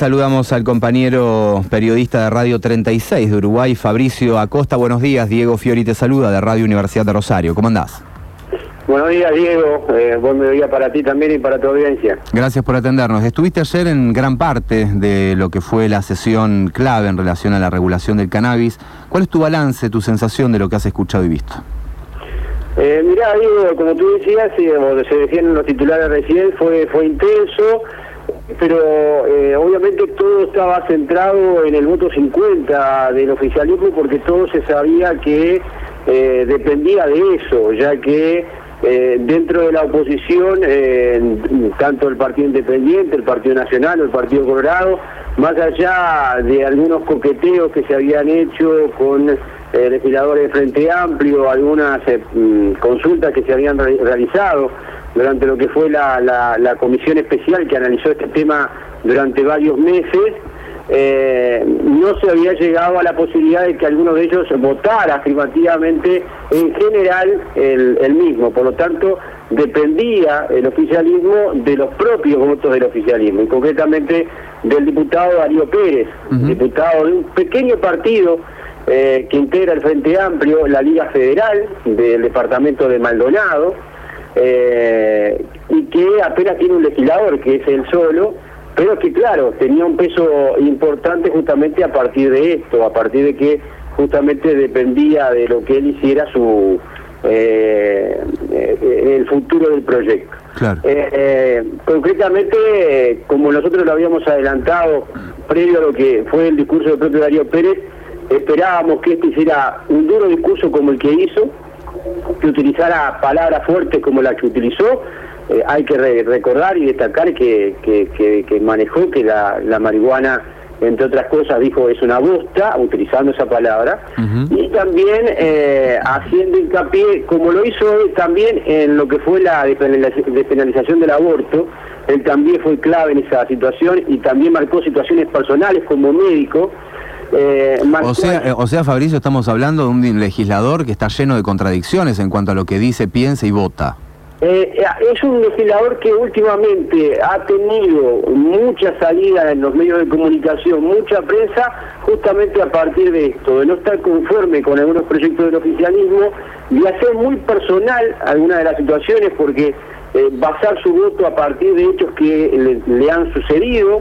saludamos al compañero periodista de Radio 36 de Uruguay, Fabricio Acosta. Buenos días, Diego Fiori te saluda de Radio Universidad de Rosario. ¿Cómo andás? Buenos días, Diego. Buen mediodía para ti también y para tu audiencia. Gracias por atendernos. Estuviste ayer en gran parte de lo que fue la sesión clave en relación a la regulación del cannabis. ¿Cuál es tu balance, tu sensación de lo que has escuchado y visto? Mirá, Diego, como tú decías, o se decían los titulares recién, fue intenso, pero obviamente todo estaba centrado en el voto 50 del oficialismo, porque todo se sabía que dependía de eso, ya que dentro de la oposición, tanto el Partido Independiente, el Partido Nacional o el Partido Colorado, más allá de algunos coqueteos que se habían hecho con legisladores de Frente Amplio, algunas consultas que se habían realizado durante lo que fue la comisión especial que analizó este tema durante varios meses, no se había llegado a la posibilidad de que alguno de ellos votara afirmativamente en general el mismo. Por lo tanto, dependía el oficialismo de los propios votos del oficialismo, y concretamente del diputado Darío Pérez, diputado de un pequeño partido que integra el Frente Amplio, la Liga Federal del departamento de Maldonado, y que apenas tiene un legislador, que es él solo, pero que claro, tenía un peso importante justamente a partir de esto, a partir de que justamente dependía de lo que él hiciera el futuro del proyecto. Claro. Concretamente, como nosotros lo habíamos adelantado previo a lo que fue el discurso del propio Darío Pérez, esperábamos que este hiciera un duro discurso como el que hizo, que utilizara palabras fuertes como las que utilizó. Hay que recordar y destacar que manejó que la marihuana, entre otras cosas, dijo es una bosta, utilizando esa palabra, y también haciendo hincapié, como lo hizo él también en lo que fue la despenalización del aborto. Él también fue clave en esa situación y también marcó situaciones personales como médico. O sea, Fabricio, estamos hablando de un legislador que está lleno de contradicciones en cuanto a lo que dice, piensa y vota. Es un legislador que últimamente ha tenido mucha salida en los medios de comunicación, mucha prensa, justamente a partir de esto, de no estar conforme con algunos proyectos del oficialismo, de hacer muy personal algunas de las situaciones, porque basar su voto a partir de hechos que le han sucedido,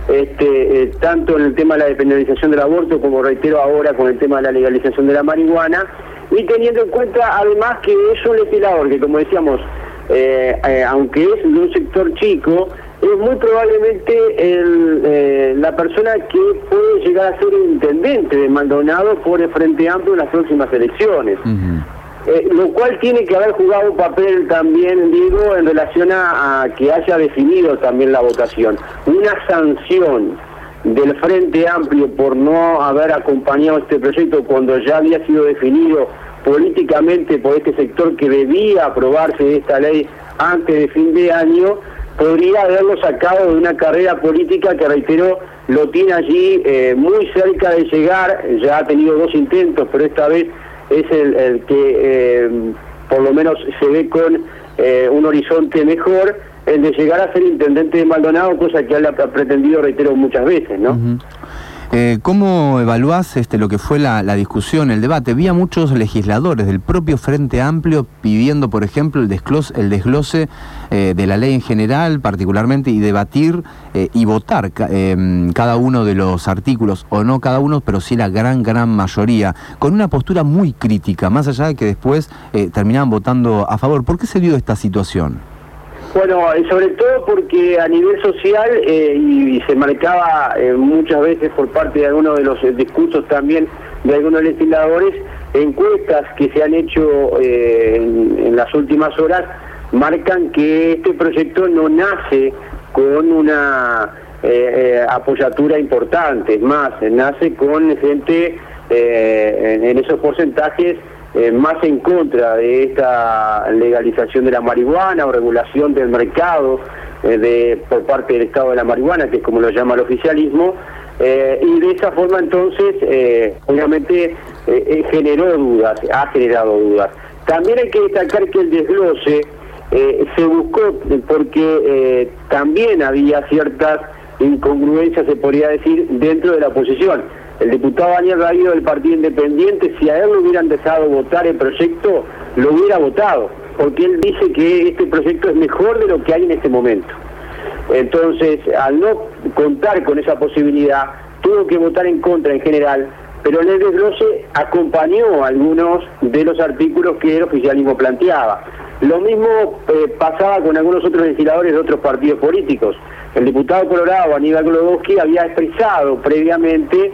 tanto en el tema de la despenalización del aborto, como reitero ahora con el tema de la legalización de la marihuana, y teniendo en cuenta además que es un legislador que, como decíamos, aunque es de un sector chico, es muy probablemente la persona que puede llegar a ser el intendente de Maldonado por el Frente Amplio en las próximas elecciones. Lo cual tiene que haber jugado un papel también, digo, en relación a que haya definido también la votación. Una sanción del Frente Amplio por no haber acompañado este proyecto cuando ya había sido definido políticamente por este sector que debía aprobarse esta ley antes de fin de año, podría haberlo sacado de una carrera política que, reitero, lo tiene allí muy cerca de llegar. Ya ha tenido 2 intentos, pero esta vez es el que por lo menos se ve con un horizonte mejor, el de llegar a ser intendente de Maldonado, cosa que él ha pretendido, reitero, muchas veces, ¿no? ¿Cómo evaluás lo que fue la discusión, el debate? Vi a muchos legisladores del propio Frente Amplio pidiendo, por ejemplo, el desglose de la ley en general, particularmente, y debatir y votar cada uno de los artículos, o no cada uno, pero sí la gran mayoría, con una postura muy crítica, más allá de que después terminaban votando a favor. ¿Por qué se dio esta situación? Bueno, sobre todo porque a nivel social, y se marcaba muchas veces por parte de algunos de los discursos también de algunos legisladores, encuestas que se han hecho en las últimas horas, marcan que este proyecto no nace con una apoyatura importante, es más, nace con gente en esos porcentajes más en contra de esta legalización de la marihuana o regulación del mercado por parte del Estado de la marihuana, que es como lo llama el oficialismo, y de esa forma entonces obviamente ha generado dudas. También hay que destacar que el desglose se buscó porque también había ciertas incongruencia, se podría decir, dentro de la oposición. El diputado Daniel Ravio del Partido Independiente, si a él le hubieran dejado votar el proyecto, lo hubiera votado, porque él dice que este proyecto es mejor de lo que hay en este momento. Entonces, al no contar con esa posibilidad, tuvo que votar en contra en general, pero en el desglose acompañó algunos de los artículos que el oficialismo planteaba. Lo mismo pasaba con algunos otros legisladores de otros partidos políticos. El diputado colorado Aníbal Glodowski había expresado previamente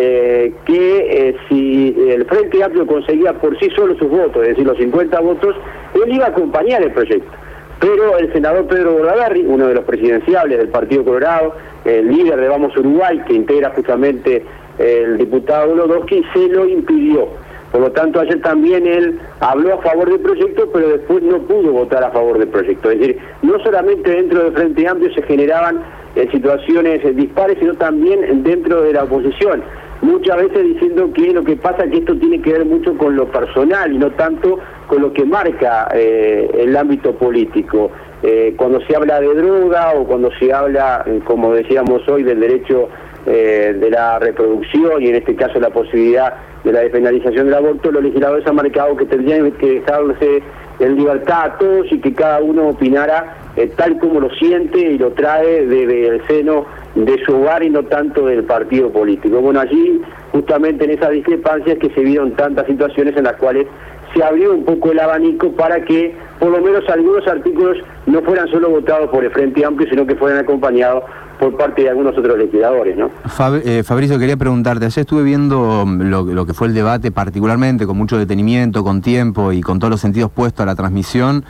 que si el Frente Amplio conseguía por sí solo sus votos, es decir, los 50 votos, él iba a acompañar el proyecto. Pero el senador Pedro Bordaberry, uno de los presidenciables del Partido Colorado, el líder de Vamos Uruguay, que integra justamente el diputado Glodowski, se lo impidió. Por lo tanto, ayer también él habló a favor del proyecto, pero después no pudo votar a favor del proyecto. Es decir, no solamente dentro del Frente Amplio se generaban situaciones dispares, sino también dentro de la oposición. Muchas veces diciendo que lo que pasa es que esto tiene que ver mucho con lo personal y no tanto con lo que marca el ámbito político. Cuando se habla de droga o cuando se habla, como decíamos hoy, del derecho de la reproducción y en este caso la posibilidad de la despenalización del aborto, los legisladores han marcado que tendrían que dejarse en libertad a todos y que cada uno opinara tal como lo siente y lo trae desde el seno de su hogar y no tanto del partido político. Bueno, allí justamente en esas discrepancias que se vieron tantas situaciones en las cuales se abrió un poco el abanico para que por lo menos algunos artículos no fueran solo votados por el Frente Amplio, sino que fueran acompañados por parte de algunos otros legisladores, ¿no? Fabricio, quería preguntarte, ayer estuve viendo lo que fue el debate particularmente, con mucho detenimiento, con tiempo y con todos los sentidos puestos a la transmisión,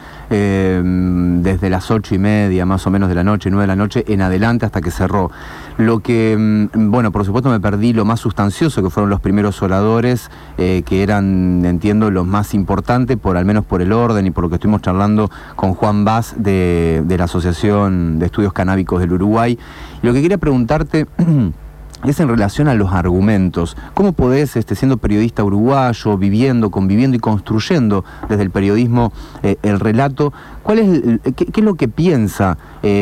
desde las 8:30 más o menos de la noche, 9 de la noche en adelante hasta que cerró. Lo que, bueno, por supuesto me perdí lo más sustancioso, que fueron los primeros oradores, que eran, entiendo, los más importantes, al menos por el orden y por lo que estuvimos charlando con Juan Vaz de la Asociación de Estudios Canábicos del Uruguay. Y lo que quería preguntarte es en relación a los argumentos. ¿Cómo podés, siendo periodista uruguayo, viviendo, conviviendo y construyendo desde el periodismo el relato, qué es lo que piensa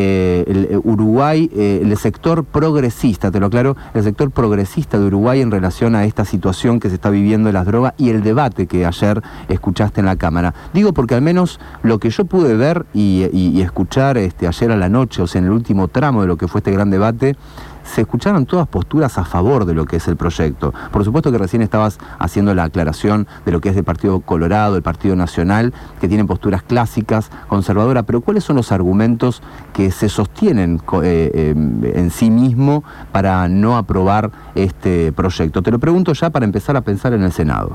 el Uruguay, el sector progresista, te lo aclaro, el sector progresista de Uruguay en relación a esta situación que se está viviendo de las drogas y el debate que ayer escuchaste en la Cámara? Digo porque al menos lo que yo pude ver y escuchar ayer a la noche, o sea, en el último tramo de lo que fue este gran debate, se escucharon todas posturas a favor de lo que es el proyecto. Por supuesto que recién estabas haciendo la aclaración de lo que es el Partido Colorado, el Partido Nacional, que tienen posturas clásicas, conservadoras, pero ¿cuáles son los argumentos que se sostienen en sí mismo para no aprobar este proyecto? Te lo pregunto ya para empezar a pensar en el Senado.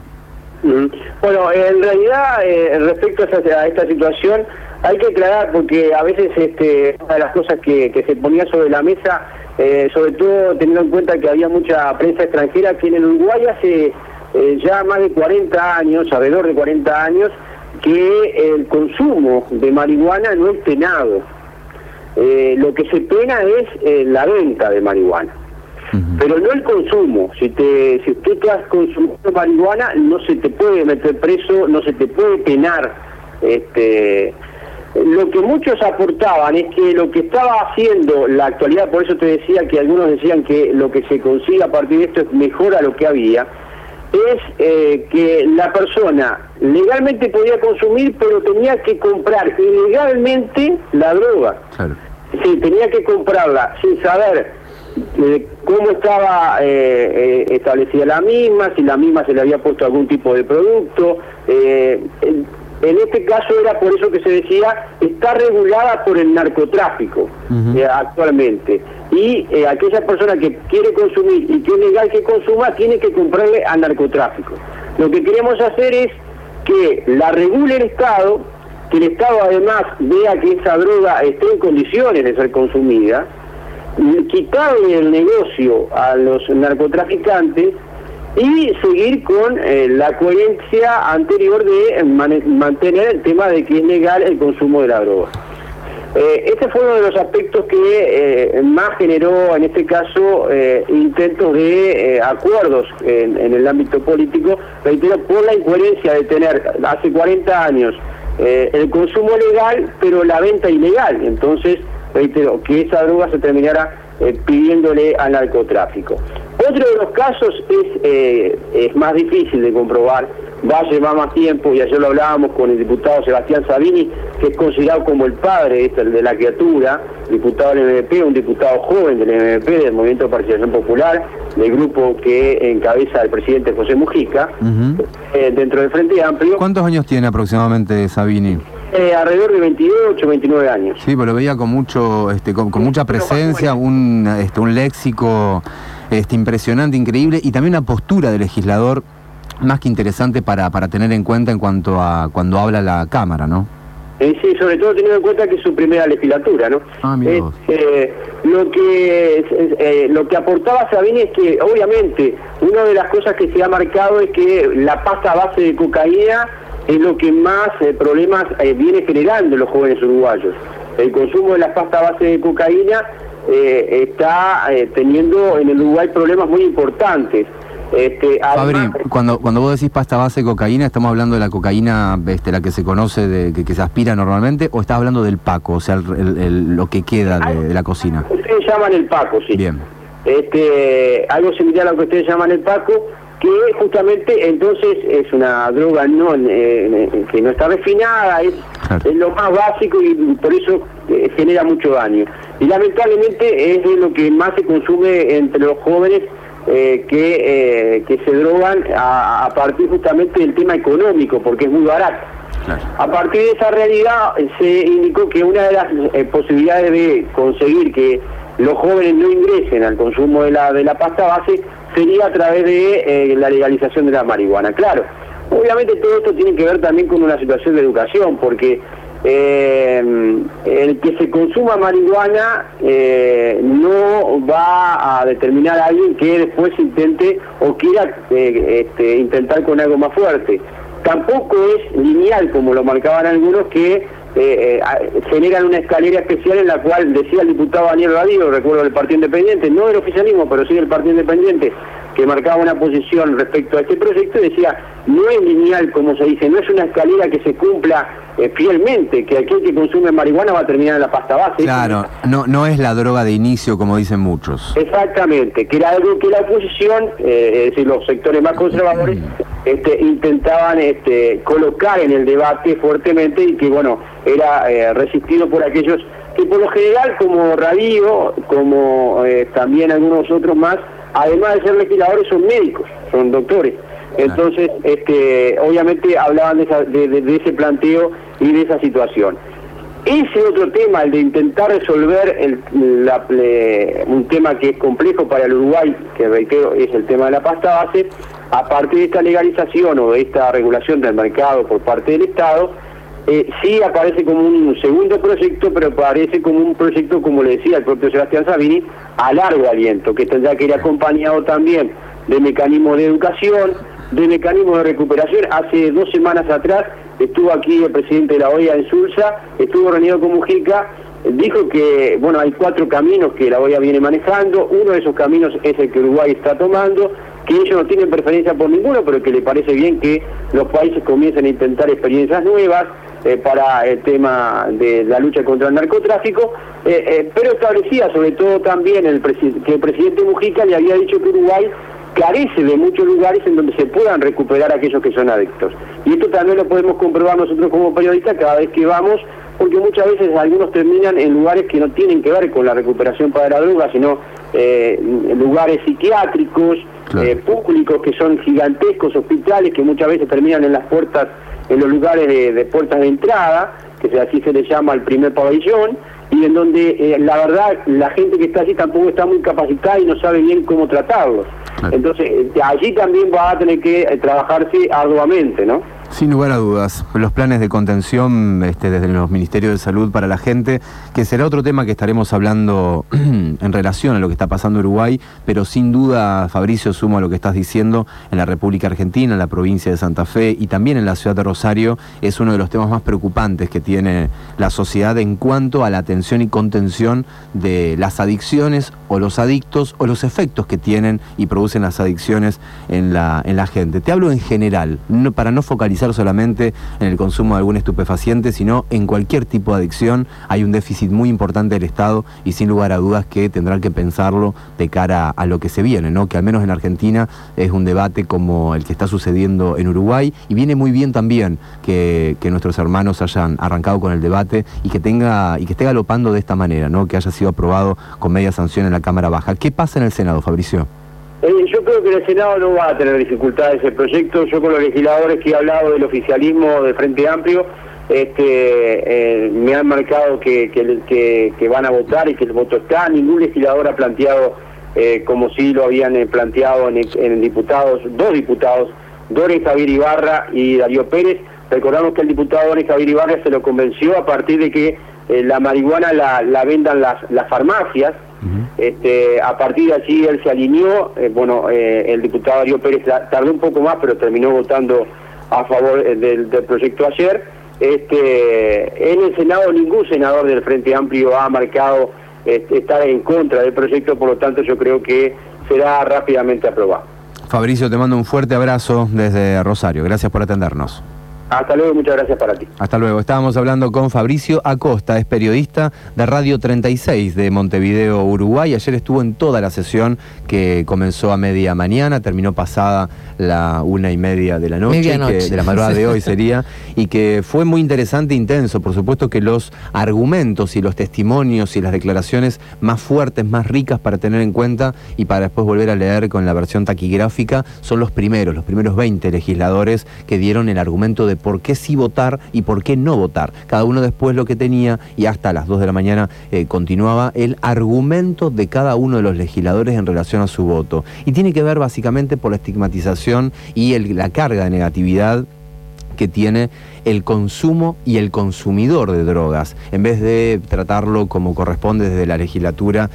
Bueno, en realidad, respecto a esta situación, hay que aclarar, porque a veces una de las cosas que se ponía sobre la mesa, sobre todo teniendo en cuenta que había mucha prensa extranjera, que en el Uruguay hace ya más de 40 años, alrededor de 40 años, que el consumo de marihuana no es penado. Lo que se pena es la venta de marihuana. Pero no el consumo. Si tú estás consumiendo marihuana, no se te puede meter preso, no se te puede penar. Lo que muchos aportaban es que lo que estaba haciendo la actualidad, por eso te decía que algunos decían que lo que se consigue a partir de esto es mejor a lo que había, es que la persona legalmente podía consumir, pero tenía que comprar ilegalmente la droga. Claro. Sí, tenía que comprarla sin saber cómo estaba establecida la misma, si la misma se le había puesto algún tipo de producto. En este caso era por eso que se decía, está regulada por el narcotráfico actualmente. Y aquella persona que quiere consumir y que es legal que consuma, tiene que comprarle al narcotráfico. Lo que queremos hacer es que la regule el Estado, que el Estado además vea que esa droga esté en condiciones de ser consumida, quitarle el negocio a los narcotraficantes y seguir con la coherencia anterior de mantener el tema de que es legal el consumo de la droga. Este fue uno de los aspectos que más generó, en este caso, intentos de acuerdos en el ámbito político, reitero, por la incoherencia de tener hace 40 años el consumo legal, pero la venta ilegal. Entonces, reitero, que esa droga se terminara pidiéndole al narcotráfico. Otro de los casos es más difícil de comprobar, va a llevar más tiempo, y ayer lo hablábamos con el diputado Sebastián Sabini, que es considerado como el padre de la criatura, diputado del MDP, un diputado joven del MDP, del Movimiento de Participación Popular, del grupo que encabeza el presidente José Mujica, dentro del Frente Amplio. ¿Cuántos años tiene aproximadamente Sabini? Alrededor de 28, 29 años. Sí, pues lo veía con mucho, con mucha presencia, un léxico impresionante, increíble, y también una postura de legislador más que interesante para tener en cuenta en cuanto a cuando habla la Cámara, ¿no? Sí, sobre todo teniendo en cuenta que es su primera legislatura, ¿no? Lo que aportaba Sabini es que, obviamente, una de las cosas que se ha marcado es que la pasta a base de cocaína es lo que más problemas viene generando en los jóvenes uruguayos. El consumo de la pasta a base de cocaína está teniendo en el Uruguay problemas muy importantes. Fabri, cuando vos decís pasta base de cocaína, ¿estamos hablando de la cocaína la que se conoce, que se aspira normalmente, o estás hablando del paco, o sea, lo que queda de la cocina? Ustedes llaman el paco, sí. Bien. Algo similar a lo que ustedes llaman el paco, que justamente entonces es una droga que no está refinada, es lo más básico, y por eso genera mucho daño. Y lamentablemente es de lo que más se consume entre los jóvenes que se drogan a partir justamente del tema económico, porque es muy barato. Claro. A partir de esa realidad se indicó que una de las posibilidades de conseguir que los jóvenes no ingresen al consumo de la pasta base sería a través de la legalización de la marihuana. Claro, obviamente todo esto tiene que ver también con una situación de educación, porque el que se consuma marihuana no va a determinar a alguien que después intente o quiera intentar con algo más fuerte. Tampoco es lineal, como lo marcaban algunos, que generan una escalera especial en la cual decía el diputado Daniel Radío, recuerdo del Partido Independiente, no del oficialismo, pero sí del Partido Independiente, que marcaba una posición respecto a este proyecto, y decía, no es lineal, como se dice, no es una escalera que se cumpla fielmente, que aquel que consume marihuana va a terminar en la pasta base. Claro, no es la droga de inicio, como dicen muchos. Exactamente, que era algo que la oposición, es decir, los sectores más conservadores, intentaban colocar en el debate fuertemente, y que, bueno, era resistido por aquellos que por lo general, como Radío, como también algunos otros más, además de ser legisladores, son médicos, son doctores. Entonces, obviamente hablaban de ese planteo y de esa situación. Ese otro tema, el de intentar resolver un tema que es complejo para el Uruguay, que reitero es el tema de la pasta base, a partir de esta legalización o de esta regulación del mercado por parte del Estado, sí aparece como un segundo proyecto, pero aparece como un proyecto, como le decía el propio Sebastián Sabini, a largo aliento, que tendrá que ir acompañado también de mecanismos de educación, de mecanismos de recuperación. Hace 2 semanas atrás estuvo aquí el presidente de la OEA en Sulsa, estuvo reunido con Mujica, dijo que, bueno, hay 4 caminos que la OEA viene manejando, uno de esos caminos es el que Uruguay está tomando, que ellos no tienen preferencia por ninguno, pero que le parece bien que los países comiencen a intentar experiencias nuevas para el tema de la lucha contra el narcotráfico, pero establecía sobre todo también que el presidente Mujica le había dicho que Uruguay carece de muchos lugares en donde se puedan recuperar aquellos que son adictos. Y esto también lo podemos comprobar nosotros como periodistas cada vez que vamos, porque muchas veces algunos terminan en lugares que no tienen que ver con la recuperación para la droga, sino lugares psiquiátricos, claro, públicos, que son gigantescos, hospitales, que muchas veces terminan en las puertas, en los lugares de puertas de entrada, que así se les llama el primer pabellón, y en donde la verdad la gente que está allí tampoco está muy capacitada y no sabe bien cómo tratarlos. Claro. Entonces allí también va a tener que trabajarse arduamente, ¿no? Sin lugar a dudas, los planes de contención desde los Ministerios de Salud para la gente, que será otro tema que estaremos hablando en relación a lo que está pasando en Uruguay, pero sin duda, Fabricio, sumo a lo que estás diciendo, en la República Argentina, en la provincia de Santa Fe y también en la ciudad de Rosario, es uno de los temas más preocupantes que tiene la sociedad en cuanto a la atención y contención de las adicciones o los adictos o los efectos que tienen y producen las adicciones en la gente. Te hablo en general, para no focalizar ser solamente en el consumo de algún estupefaciente, sino en cualquier tipo de adicción. Hay un déficit muy importante del Estado y sin lugar a dudas que tendrán que pensarlo de cara a lo que se viene, ¿no? Que al menos en Argentina es un debate como el que está sucediendo en Uruguay, y viene muy bien también que nuestros hermanos hayan arrancado con el debate y que esté galopando de esta manera, ¿no? Que haya sido aprobado con media sanción en la Cámara Baja. ¿Qué pasa en el Senado, Fabricio? Yo creo que el Senado no va a tener dificultades ese proyecto. Yo con los legisladores que he hablado del oficialismo del Frente Amplio, me han marcado que van a votar y que el voto está. Ningún legislador ha planteado, como sí lo habían planteado en diputados, dos diputados, Doren Javier Ibarra y Darío Pérez. Recordamos que el diputado Doren Javier Ibarra se lo convenció a partir de que la marihuana la vendan las farmacias. A partir de allí él se alineó. El diputado Darío Pérez tardó un poco más, pero terminó votando a favor del proyecto ayer. En el Senado ningún senador del Frente Amplio ha marcado estar en contra del proyecto, por lo tanto yo creo que será rápidamente aprobado. Fabricio, te mando un fuerte abrazo desde Rosario. Gracias por atendernos. Hasta luego, muchas gracias para ti. Hasta luego. Estábamos hablando con Fabricio Acosta, es periodista de Radio 36 de Montevideo, Uruguay. Ayer estuvo en toda la sesión que comenzó a media mañana, terminó pasada la 1:30 de la noche, de la madrugada de hoy sería, y que fue muy interesante e intenso. Por supuesto que los argumentos y los testimonios y las declaraciones más fuertes, más ricas para tener en cuenta y para después volver a leer con la versión taquigráfica, son los primeros 20 legisladores que dieron el argumento de por qué sí votar y por qué no votar. Cada uno después lo que tenía, y hasta las 2 de la mañana continuaba el argumento de cada uno de los legisladores en relación a su voto. Y tiene que ver básicamente por la estigmatización y la carga de negatividad que tiene el consumo y el consumidor de drogas, en vez de tratarlo como corresponde desde la legislatura,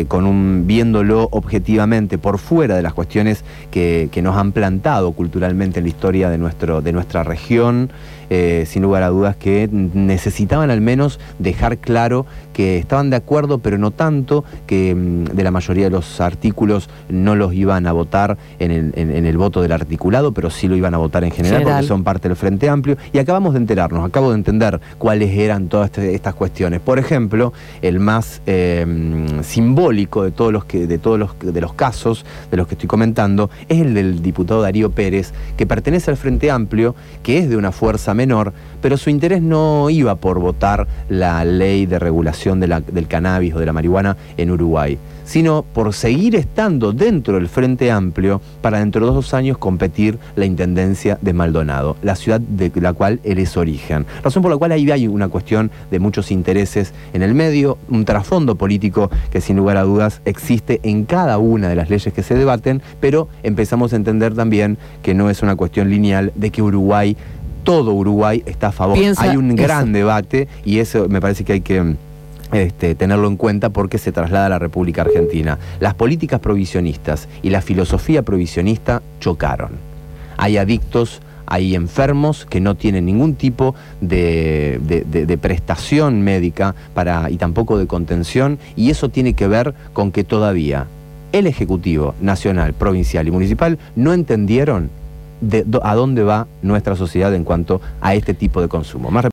viéndolo objetivamente por fuera de las cuestiones que nos han plantado culturalmente en la historia de nuestra región. Sin lugar a dudas que necesitaban al menos dejar claro que estaban de acuerdo, pero no tanto, que de la mayoría de los artículos no los iban a votar en el voto del articulado, pero sí lo iban a votar en general, porque son parte del Frente Amplio. Y acabo de entender cuáles eran todas estas cuestiones. Por ejemplo, el más simbólico de todos los casos de los que estoy comentando es el del diputado Darío Pérez, que pertenece al Frente Amplio, que es de una fuerza menor, pero su interés no iba por votar la ley de regulación del cannabis o de la marihuana en Uruguay, sino por seguir estando dentro del Frente Amplio para dentro de 2 años competir la intendencia de Maldonado, la ciudad de la cual él es origen. Razón por la cual ahí hay una cuestión de muchos intereses en el medio, un trasfondo político que sin lugar a dudas existe en cada una de las leyes que se debaten, pero empezamos a entender también que no es una cuestión lineal de que todo Uruguay está a favor. Hay un gran debate y eso me parece que hay que tenerlo en cuenta porque se traslada a la República Argentina. Las políticas prohibicionistas y la filosofía prohibicionista chocaron. Hay adictos, hay enfermos que no tienen ningún tipo de prestación médica y tampoco de contención, y eso tiene que ver con que todavía el Ejecutivo Nacional, Provincial y Municipal no entendieron a dónde va nuestra sociedad en cuanto a este tipo de consumo.